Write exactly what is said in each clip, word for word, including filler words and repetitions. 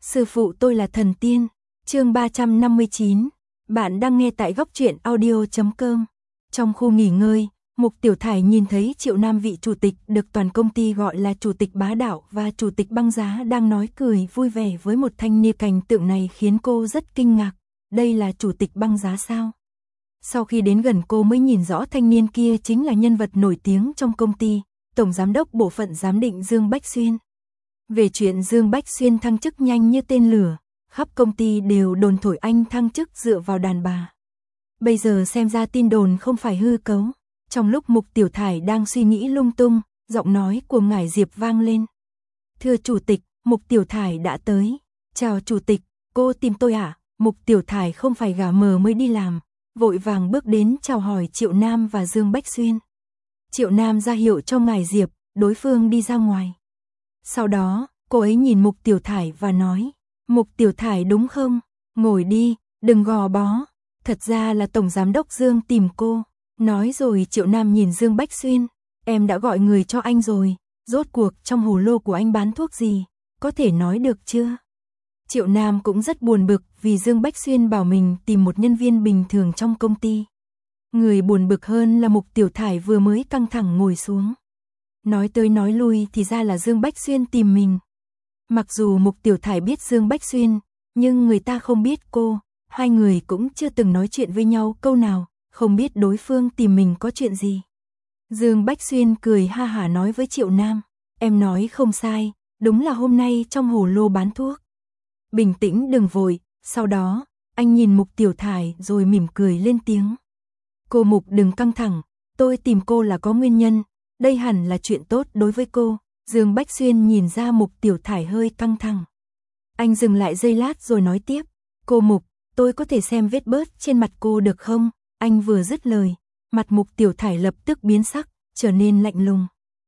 Sư phụ tôi là thần tiên. Chương ba trăm năm mươi chín. Bạn đang nghe tại góc truyện audio chấm com. Trong khu nghỉ ngơi, Mục Tiểu Thải nhìn thấy Triệu Nam vị chủ tịch được toàn công ty gọi là chủ tịch bá đạo và chủ tịch băng giá đang nói cười vui vẻ với một thanh niên. Cảnh tượng này khiến cô rất kinh ngạc. Đây là chủ tịch băng giá sao? Sau khi đến gần cô mới nhìn rõ thanh niên kia chính là nhân vật nổi tiếng trong công ty, tổng giám đốc bộ phận giám định Dương Bách Xuyên. Về chuyện Dương Bách Xuyên thăng chức nhanh như tên lửa, khắp công ty đều đồn thổi anh thăng chức dựa vào đàn bà. Bây giờ xem ra tin đồn không phải hư cấu. Trong lúc Mục Tiểu Thải đang suy nghĩ lung tung, giọng nói của Ngải Diệp vang lên. Thưa chủ tịch, Mục Tiểu Thải đã tới. Chào chủ tịch, cô tìm tôi à? Mục Tiểu Thải không phải gà mờ mới đi làm, vội vàng bước đến chào hỏi Triệu Nam và Dương Bách Xuyên. Triệu Nam ra hiệu cho Ngải Diệp, đối phương đi ra ngoài. Sau đó, cô ấy nhìn Mục Tiểu Thải và nói, Mục Tiểu Thải đúng không? Ngồi đi, đừng gò bó. Thật ra là Tổng Giám đốc Dương tìm cô. Nói rồi Triệu Nam nhìn Dương Bách Xuyên, em đã gọi người cho anh rồi, rốt cuộc trong hồ lô của anh bán thuốc gì, có thể nói được chưa? Triệu Nam cũng rất buồn bực vì Dương Bách Xuyên bảo mình tìm một nhân viên bình thường trong công ty. Người buồn bực hơn là Mục Tiểu Thải vừa mới căng thẳng ngồi xuống. Nói tới nói lui thì ra là Dương Bách Xuyên tìm mình. Mặc dù Mục Tiểu Thải biết Dương Bách Xuyên, nhưng người ta không biết cô, hai người cũng chưa từng nói chuyện với nhau câu nào, không biết đối phương tìm mình có chuyện gì. Dương Bách Xuyên cười ha hả nói với Triệu Nam, em nói không sai, đúng là hôm nay trong hồ lô bán thuốc. Bình tĩnh đừng vội, sau đó, anh nhìn Mục Tiểu Thải rồi mỉm cười lên tiếng. Cô Mục đừng căng thẳng, tôi tìm cô là có nguyên nhân, đây hẳn là chuyện tốt đối với cô. Dương Bách Xuyên nhìn ra Mục Tiểu Thải hơi căng thẳng. Anh dừng lại giây lát rồi nói tiếp, cô Mục, tôi có thể xem vết bớt trên mặt cô được không? Anh vừa dứt lời, mặt Mục Tiểu Thải lập tức biến sắc, trở nên lạnh lùng.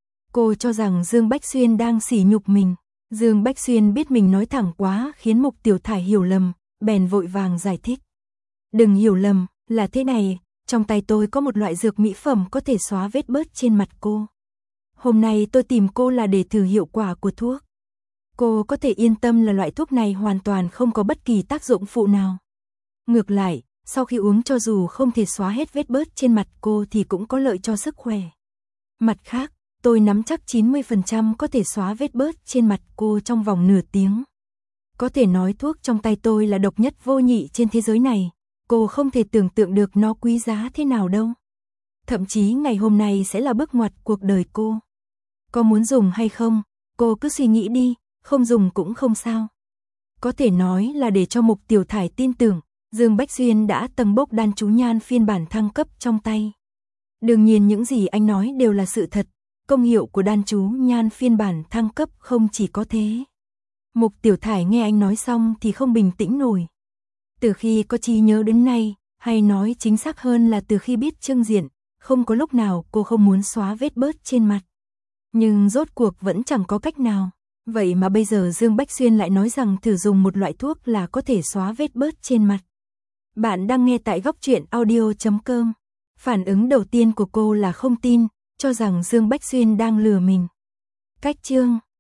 Cô cho rằng Dương Bách Xuyên đang sỉ nhục mình. Dương Bách Xuyên biết mình nói thẳng quá khiến Mục Tiểu Thải hiểu lầm, bèn vội vàng giải thích. Đừng hiểu lầm, là thế này, trong tay tôi có một loại dược mỹ phẩm có thể xóa vết bớt trên mặt cô. Hôm nay tôi tìm cô là để thử hiệu quả của thuốc. Cô có thể yên tâm là loại thuốc này hoàn toàn không có bất kỳ tác dụng phụ nào. Ngược lại, sau khi uống cho dù không thể xóa hết vết bớt trên mặt cô thì cũng có lợi cho sức khỏe. Mặt khác, tôi nắm chắc chín mươi phần trăm có thể xóa vết bớt trên mặt cô trong vòng nửa tiếng. Có thể nói thuốc trong tay tôi là độc nhất vô nhị trên thế giới này, cô không thể tưởng tượng được nó quý giá thế nào đâu. Thậm chí ngày hôm nay sẽ là bước ngoặt cuộc đời cô. Có muốn dùng hay không, cô cứ suy nghĩ đi, không dùng cũng không sao. Có thể nói là để cho Mục Tiểu Thải tin tưởng, Dương Bách Xuyên đã tầng bốc đan chú nhan phiên bản thăng cấp trong tay. Đương nhiên những gì anh nói đều là sự thật, công hiệu của đan chú nhan phiên bản thăng cấp không chỉ có thế. Mục Tiểu Thải nghe anh nói xong thì không bình tĩnh nổi. Từ khi có trí nhớ đến nay, hay nói chính xác hơn là từ khi biết Trương Diện, không có lúc nào cô không muốn xóa vết bớt trên mặt. Nhưng rốt cuộc vẫn chẳng có cách nào. Vậy mà bây giờ Dương Bách Xuyên lại nói rằng thử dùng một loại thuốc là có thể xóa vết bớt trên mặt. Bạn đang nghe tại góc truyện audio chấm com. Phản ứng đầu tiên của cô là không tin, cho rằng Dương Bách Xuyên đang lừa mình. Cách chương